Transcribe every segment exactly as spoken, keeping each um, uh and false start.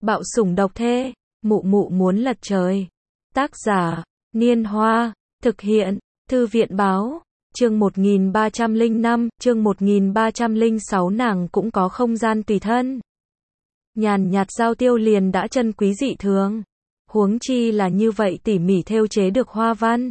Bạo sủng độc thê, mụ mụ muốn lật trời. Tác giả, Niên Hoa, thực hiện, Thư viện Báo, chương một nghìn ba trăm lẻ năm, chương một nghìn ba trăm lẻ sáu nàng cũng có không gian tùy thân. Nhàn nhạt giao tiêu liền đã chân quý dị thường. Huống chi là như vậy tỉ mỉ thêu chế được hoa văn.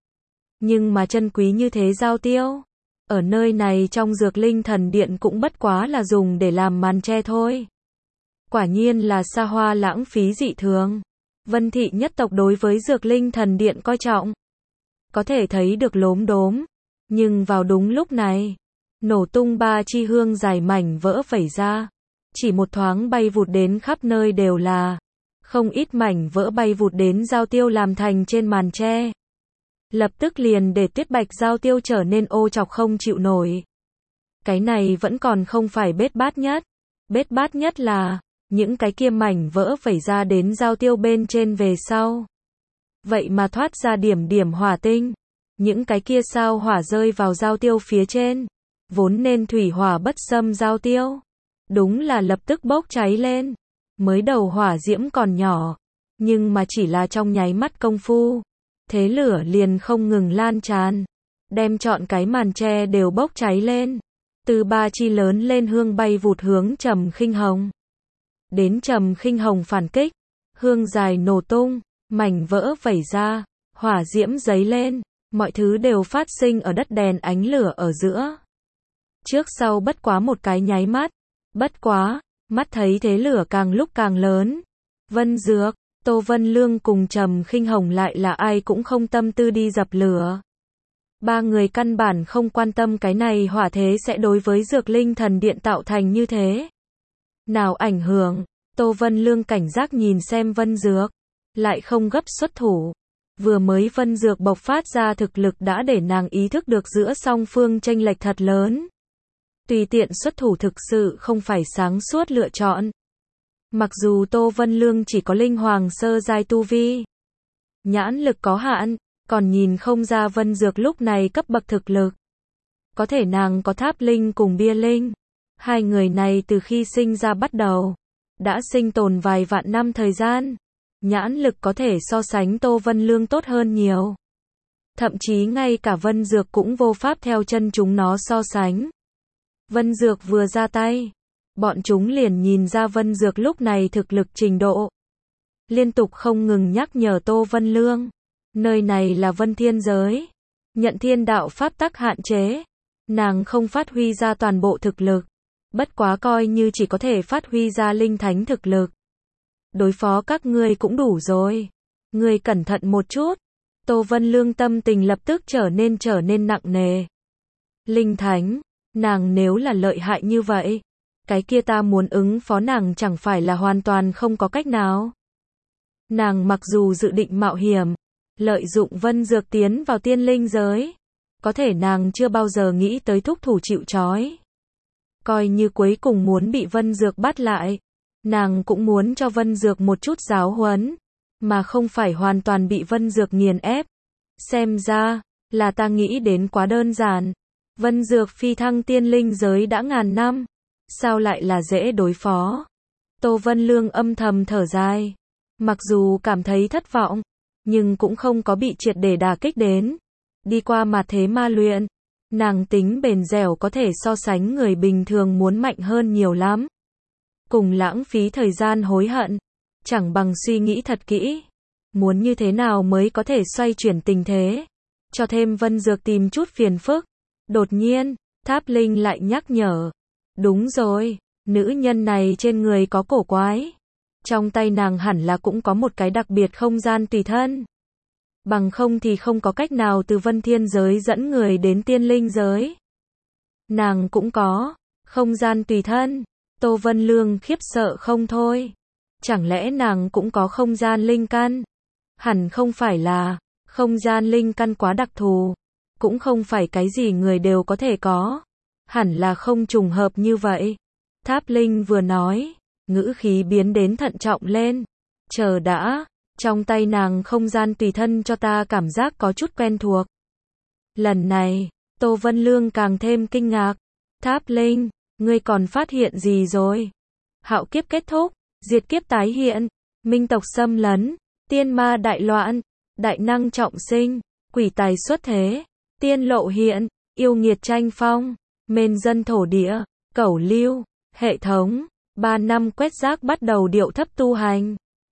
Nhưng mà chân quý như thế giao tiêu. Ở nơi này trong Dược Linh Thần Điện cũng bất quá là dùng để làm màn che thôi. Quả nhiên là xa hoa lãng phí dị thường. Vân thị nhất tộc đối với Dược Linh Thần Điện coi trọng. Có thể thấy được lốm đốm. Nhưng vào đúng lúc này, nổ tung ba chi hương dài mảnh vỡ vẩy ra. Chỉ một thoáng bay vụt đến khắp nơi đều là. Không ít mảnh vỡ bay vụt đến giao tiêu làm thành trên màn tre. Lập tức liền để Tuyết Bạch giao tiêu trở nên ô chọc không chịu nổi. Cái này vẫn còn không phải bết bát nhất. Bết bát nhất là, những cái kia mảnh vỡ vẩy ra đến giao tiêu bên trên về sau. Vậy mà thoát ra điểm điểm hỏa tinh. Những cái kia sao hỏa rơi vào giao tiêu phía trên. Vốn nên thủy hỏa bất xâm giao tiêu. Đúng là lập tức bốc cháy lên. Mới đầu hỏa diễm còn nhỏ. Nhưng mà chỉ là trong nháy mắt công phu. Thế lửa liền không ngừng lan tràn. Đem trọn cái màn tre đều bốc cháy lên. Từ ba chi lớn lên hương bay vụt hướng Trầm Khinh Hồng. Đến Trầm Khinh Hồng phản kích. Hương dài nổ tung. Mảnh vỡ vẩy ra. Hỏa diễm dấy lên. Mọi thứ đều phát sinh ở đất đèn ánh lửa ở giữa. Trước sau bất quá một cái nháy mắt. Bất quá, mắt thấy thế lửa càng lúc càng lớn. Vân Dược, Tô Vân Lương cùng Trầm Khinh Hồng lại là ai cũng không tâm tư đi dập lửa. Ba người căn bản không quan tâm cái này hỏa thế sẽ đối với Dược Linh Thần Điện tạo thành như thế. Nào ảnh hưởng, Tô Vân Lương cảnh giác nhìn xem Vân Dược. Lại không gấp xuất thủ. Vừa mới Vân Dược bộc phát ra thực lực đã để nàng ý thức được giữa song phương chênh lệch thật lớn. Tùy tiện xuất thủ thực sự không phải sáng suốt lựa chọn. Mặc dù Tô Vân Lương chỉ có linh hoàng sơ giai tu vi. Nhãn lực có hạn, còn nhìn không ra Vân Dược lúc này cấp bậc thực lực. Có thể nàng có tháp linh cùng bia linh. Hai người này từ khi sinh ra bắt đầu. Đã sinh tồn vài vạn năm thời gian. Nhãn lực có thể so sánh Tô Vân Lương tốt hơn nhiều. Thậm chí ngay cả Vân Dược cũng vô pháp theo chân chúng nó so sánh. Vân Dược vừa ra tay. Bọn chúng liền nhìn ra Vân Dược lúc này thực lực trình độ. Liên tục không ngừng nhắc nhở Tô Vân Lương. Nơi này là Vân Thiên giới. Nhận thiên đạo pháp tắc hạn chế. Nàng không phát huy ra toàn bộ thực lực. Bất quá coi như chỉ có thể phát huy ra linh thánh thực lực. Đối phó các ngươi cũng đủ rồi. Ngươi cẩn thận một chút. Tô Vân Lương tâm tình lập tức trở nên trở nên nặng nề. Linh thánh, nàng nếu là lợi hại như vậy, cái kia ta muốn ứng phó nàng chẳng phải là hoàn toàn không có cách nào. Nàng mặc dù dự định mạo hiểm, lợi dụng Vân Dược tiến vào tiên linh giới, có thể nàng chưa bao giờ nghĩ tới thúc thủ chịu trói. Coi như cuối cùng muốn bị Vân Dược bắt lại, nàng cũng muốn cho Vân Dược một chút giáo huấn, mà không phải hoàn toàn bị Vân Dược nghiền ép. Xem ra, là ta nghĩ đến quá đơn giản. Vân Dược phi thăng tiên linh giới đã ngàn năm. Sao lại là dễ đối phó? Tô Vân Lương âm thầm thở dài. Mặc dù cảm thấy thất vọng, nhưng cũng không có bị triệt để đả kích đến. Đi qua mạt thế ma luyện, nàng tính bền dẻo có thể so sánh người bình thường muốn mạnh hơn nhiều lắm. Cùng lãng phí thời gian hối hận, chẳng bằng suy nghĩ thật kỹ. Muốn như thế nào mới có thể xoay chuyển tình thế, cho thêm Vân Dược tìm chút phiền phức. Đột nhiên, Tháp Linh lại nhắc nhở. Đúng rồi, nữ nhân này trên người có cổ quái. Trong tay nàng hẳn là cũng có một cái đặc biệt không gian tùy thân. Bằng không thì không có cách nào từ Vân Thiên giới dẫn người đến tiên linh giới. Nàng cũng có không gian tùy thân. Tô Vân Lương khiếp sợ không thôi. Chẳng lẽ nàng cũng có không gian linh căn? Hẳn không phải là, không gian linh căn quá đặc thù. Cũng không phải cái gì người đều có thể có. Hẳn là không trùng hợp như vậy. Tháp Linh vừa nói, ngữ khí biến đến thận trọng lên. Chờ đã, trong tay nàng không gian tùy thân cho ta cảm giác có chút quen thuộc. Lần này, Tô Vân Lương càng thêm kinh ngạc. Tháp Linh, ngươi còn phát hiện gì rồi? Hạo kiếp kết thúc, diệt kiếp tái hiện, minh tộc xâm lấn, tiên ma đại loạn, đại năng trọng sinh, quỷ tài xuất thế, tiên lộ hiện, yêu nghiệt tranh phong, mên dân thổ địa, cẩu lưu, hệ thống, ba năm quét rác bắt đầu điệu thấp tu hành.